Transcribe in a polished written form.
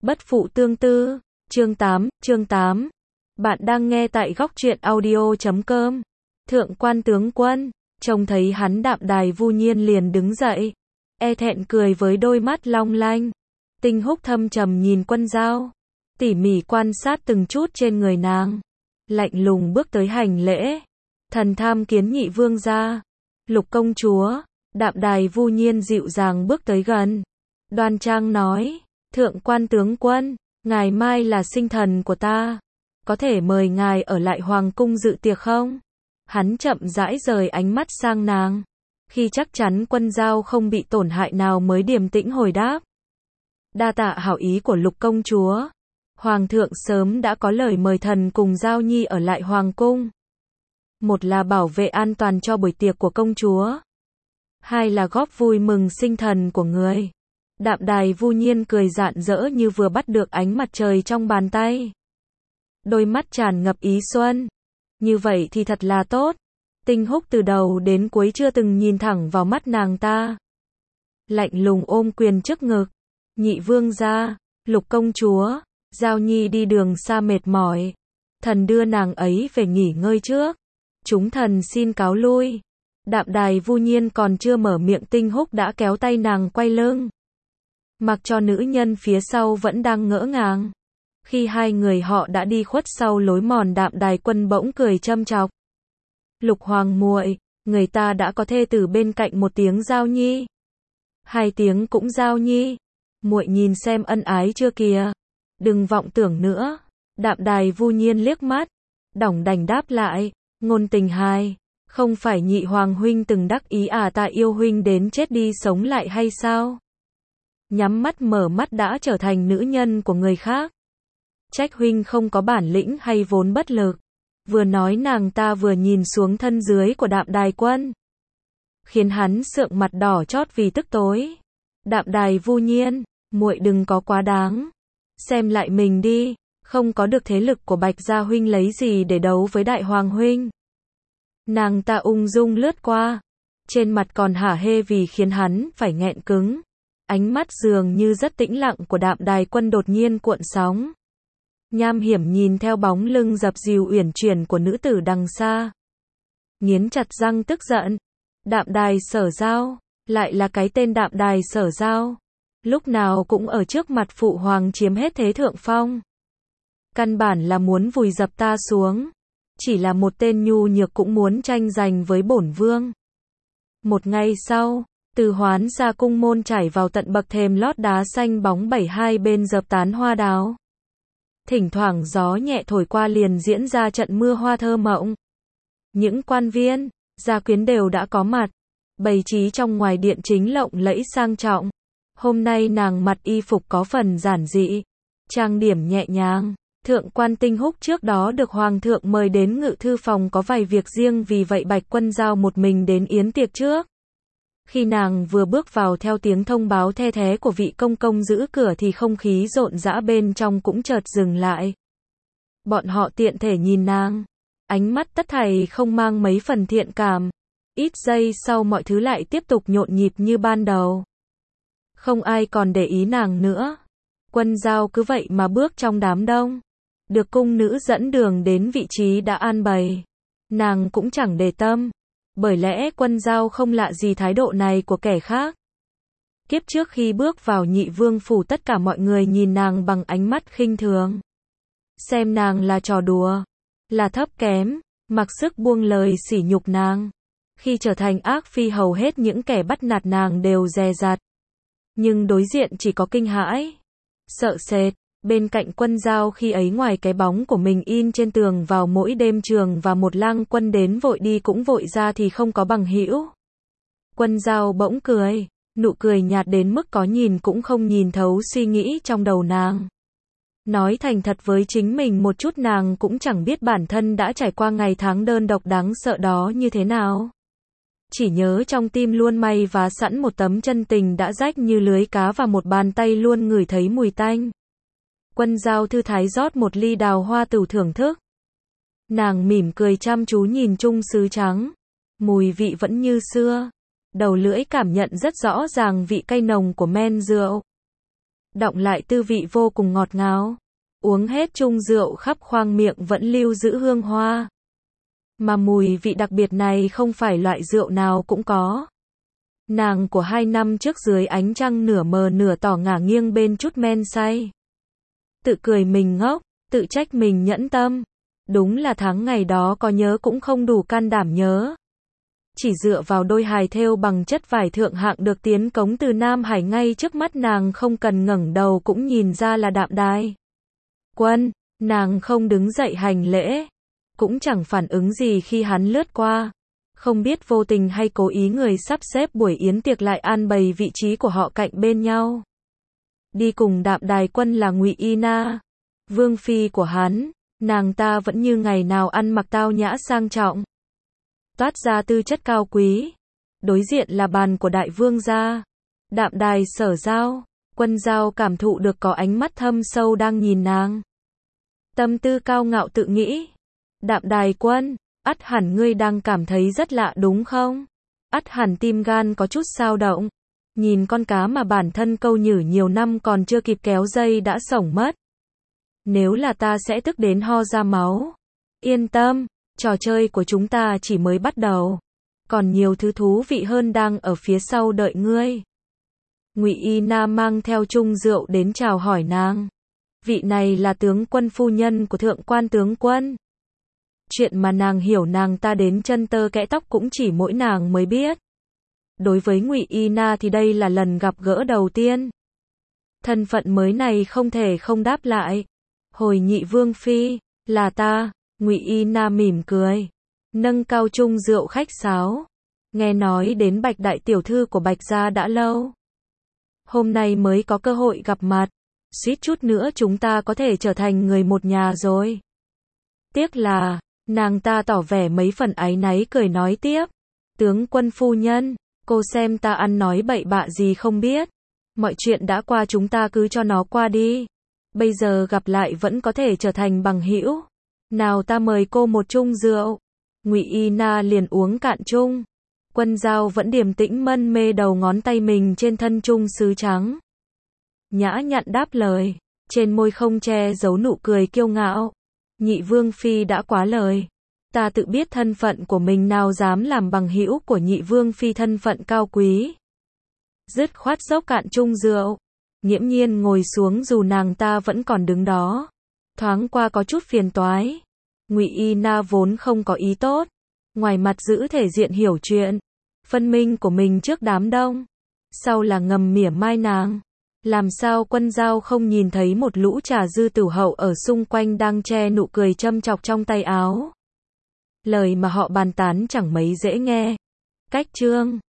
Bất phụ tương tư, chương 8. Bạn đang nghe tại góc truyện audio.com. Thượng quan tướng quân, trông thấy hắn đạm đài vu nhiên liền đứng dậy, e thẹn cười với đôi mắt long lanh. Tinh Húc thâm trầm nhìn Quân Dao, tỉ mỉ quan sát từng chút trên người nàng, lạnh lùng bước tới hành lễ. Thần tham kiến nhị vương gia. Lục công chúa. Đạm đài vu nhiên dịu dàng bước tới gần, đoan trang nói, thượng quan tướng quân, ngày mai là sinh thần của ta, có thể mời ngài ở lại hoàng cung dự tiệc không? Hắn chậm rãi rời ánh mắt sang nàng, khi chắc chắn Quân Dao không bị tổn hại nào mới điềm tĩnh hồi đáp. Đa tạ hảo ý của Lục công chúa. Hoàng thượng sớm đã có lời mời thần cùng Giao Nhi ở lại hoàng cung. Một là bảo vệ an toàn cho buổi tiệc của công chúa, hai là góp vui mừng sinh thần của người. Đạm đài vu nhiên cười rạng rỡ như vừa bắt được ánh mặt trời trong bàn tay. Đôi mắt tràn ngập ý xuân. Như vậy thì thật là tốt. Tinh Húc từ đầu đến cuối chưa từng nhìn thẳng vào mắt nàng ta. Lạnh lùng ôm quyền trước ngực. Nhị vương gia, Lục công chúa, Giao Nhi đi đường xa mệt mỏi, thần đưa nàng ấy về nghỉ ngơi trước. Chúng thần xin cáo lui. Đạm đài vu nhiên còn chưa mở miệng, Tinh Húc đã kéo tay nàng quay lưng, mặc cho nữ nhân phía sau vẫn đang ngỡ ngàng. Khi hai người họ đã đi khuất sau lối mòn, Đạm đài quân bỗng cười châm chọc. Lục hoàng muội, người ta đã có thê tử bên cạnh, một tiếng Giao Nhi, hai tiếng cũng Giao Nhi, muội nhìn xem ân ái chưa kìa, đừng vọng tưởng nữa. Đạm đài vu nhiên liếc mắt, đỏng đành đáp lại, ngôn tình hai, không phải nhị hoàng huynh từng đắc ý à, ta yêu huynh đến chết đi sống lại hay sao? Nhắm mắt mở mắt đã trở thành nữ nhân của người khác. Trách huynh không có bản lĩnh hay vốn bất lực. Vừa nói nàng ta vừa nhìn xuống thân dưới của Đạm đài quân, khiến hắn sượng mặt đỏ chót vì tức tối. Đạm đài vu nhiên, muội đừng có quá đáng. Xem lại mình đi, không có được thế lực của Bạch gia huynh lấy gì để đấu với đại hoàng huynh. Nàng ta ung dung lướt qua, trên mặt còn hả hê vì khiến hắn phải nghẹn cứng. Ánh mắt dường như rất tĩnh lặng của Đạm đài quân đột nhiên cuộn sóng, nham hiểm nhìn theo bóng lưng dập dìu uyển chuyển của nữ tử đằng xa. Nghiến chặt răng tức giận. Đạm đài Sở Giao, lại là cái tên Đạm đài Sở Giao, lúc nào cũng ở trước mặt phụ hoàng chiếm hết thế thượng phong. Căn bản là muốn vùi dập ta xuống. Chỉ là một tên nhu nhược cũng muốn tranh giành với bổn vương. Một ngày sau, Từ Hoán ra cung môn trải vào tận bậc thềm lót đá xanh bóng bẩy, hai bên dập tán hoa đào. Thỉnh thoảng gió nhẹ thổi qua liền diễn ra trận mưa hoa thơ mộng. Những quan viên, gia quyến đều đã có mặt. Bày trí trong ngoài điện chính lộng lẫy sang trọng. Hôm nay nàng mặc y phục có phần giản dị, trang điểm nhẹ nhàng. Thượng quan Tinh Húc trước đó được hoàng thượng mời đến ngự thư phòng có vài việc riêng, vì vậy Bạch Quân Dao một mình đến yến tiệc trước. Khi nàng vừa bước vào, theo tiếng thông báo the thé của vị công công giữ cửa thì không khí rộn rã bên trong cũng chợt dừng lại. Bọn họ tiện thể nhìn nàng, ánh mắt tất thảy không mang mấy phần thiện cảm. Ít giây sau mọi thứ lại tiếp tục nhộn nhịp như ban đầu. Không ai còn để ý nàng nữa. Quân Dao cứ vậy mà bước trong đám đông, được cung nữ dẫn đường đến vị trí đã an bày. Nàng cũng chẳng để tâm, bởi lẽ Quân Dao không lạ gì thái độ này của kẻ khác. Kiếp trước khi bước vào Nhị vương phủ, tất cả mọi người nhìn nàng bằng ánh mắt khinh thường, xem nàng là trò đùa, là thấp kém, mặc sức buông lời sỉ nhục nàng. Khi trở thành ác phi, hầu hết những kẻ bắt nạt nàng đều dè dặt, nhưng đối diện chỉ có kinh hãi, sợ sệt. Bên cạnh Quân Dao khi ấy, ngoài cái bóng của mình in trên tường vào mỗi đêm trường và một lang quân đến vội đi cũng vội ra thì không có bằng hữu. Quân Dao bỗng cười, nụ cười nhạt đến mức có nhìn cũng không nhìn thấu suy nghĩ trong đầu nàng. Nói thành thật với chính mình một chút, nàng cũng chẳng biết bản thân đã trải qua ngày tháng đơn độc đáng sợ đó như thế nào. Chỉ nhớ trong tim luôn may vá sẵn một tấm chân tình đã rách như lưới cá và một bàn tay luôn ngửi thấy mùi tanh. Quân Dao thư thái rót một ly đào hoa tửu thưởng thức. Nàng mỉm cười chăm chú nhìn chung sứ trắng. Mùi vị vẫn như xưa. Đầu lưỡi cảm nhận rất rõ ràng vị cay nồng của men rượu. đọng lại tư vị vô cùng ngọt ngào. Uống hết chung rượu khắp khoang miệng vẫn lưu giữ hương hoa. Mà mùi vị đặc biệt này không phải loại rượu nào cũng có. Nàng của 2 năm trước dưới ánh trăng nửa mờ nửa tỏ ngả nghiêng bên chút men say. Tự cười mình ngốc, tự trách mình nhẫn tâm. Đúng là tháng ngày đó có nhớ cũng không đủ can đảm nhớ. Chỉ dựa vào đôi hài thêu bằng chất vải thượng hạng được tiến cống từ Nam Hải ngay trước mắt nàng, không cần ngẩng đầu cũng nhìn ra là Đạm Đài Quân. Nàng không đứng dậy hành lễ, cũng chẳng phản ứng gì khi hắn lướt qua. Không biết vô tình hay cố ý người sắp xếp buổi yến tiệc lại an bày vị trí của họ cạnh bên nhau. Đi cùng Đạm Đài Quân là Ngụy Y Na, vương phi của hắn. Nàng ta vẫn như ngày nào ăn mặc tao nhã sang trọng, toát ra tư chất cao quý. Đối diện là bàn của đại vương gia, Đạm Đài Sở Giao. Quân Giao cảm thụ được có ánh mắt thâm sâu đang nhìn nàng. Tâm tư cao ngạo tự nghĩ, Đạm Đài Quân, ắt hẳn ngươi đang cảm thấy rất lạ đúng không? Ắt hẳn tim gan có chút xao động. Nhìn con cá mà bản thân câu nhử nhiều năm còn chưa kịp kéo dây đã xổng mất. Nếu là ta sẽ tức đến ho ra máu. Yên tâm, trò chơi của chúng ta chỉ mới bắt đầu. Còn nhiều thứ thú vị hơn đang ở phía sau đợi ngươi. Ngụy Y Na mang theo chung rượu đến chào hỏi nàng. Vị này là tướng quân phu nhân của thượng quan tướng quân. Chuyện mà nàng hiểu nàng ta đến chân tơ kẽ tóc cũng chỉ mỗi nàng mới biết. Đối với Ngụy Y Na thì đây là lần gặp gỡ đầu tiên. Thân phận mới này không thể không đáp lại. Hồi nhị vương phi, là ta. Ngụy Y Na mỉm cười, nâng cao chung rượu khách sáo. Nghe nói đến Bạch đại tiểu thư của Bạch gia đã lâu. Hôm nay mới có cơ hội gặp mặt. Suýt chút nữa chúng ta có thể trở thành người một nhà rồi. Tiếc là, nàng ta tỏ vẻ mấy phần áy náy cười nói tiếp. Tướng quân phu nhân, cô xem ta ăn nói bậy bạ gì không biết. Mọi chuyện đã qua chúng ta cứ cho nó qua đi. Bây giờ gặp lại vẫn có thể trở thành bằng hữu. Nào ta mời cô một chung rượu. Ngụy Y Na liền uống cạn chung. Quân Giao vẫn điềm tĩnh mân mê đầu ngón tay mình trên thân chung sứ trắng. Nhã nhặn đáp lời, trên môi không che giấu nụ cười kiêu ngạo. Nhị vương phi đã quá lời. Ta tự biết thân phận của mình, nào dám làm bằng hữu của nhị vương phi thân phận cao quý. Dứt khoát dốc cạn chung rượu. Nghiễm Nhiên ngồi xuống dù nàng ta vẫn còn đứng đó. Thoáng qua có chút phiền toái. Ngụy Y Na vốn không có ý tốt. Ngoài mặt giữ thể diện hiểu chuyện. Phân minh của mình trước đám đông. Sau là ngầm mỉa mai nàng. Làm sao Quân Giao không nhìn thấy một lũ trà dư tử hậu ở xung quanh đang che nụ cười châm chọc trong tay áo. Lời mà họ bàn tán chẳng mấy dễ nghe. Cách chương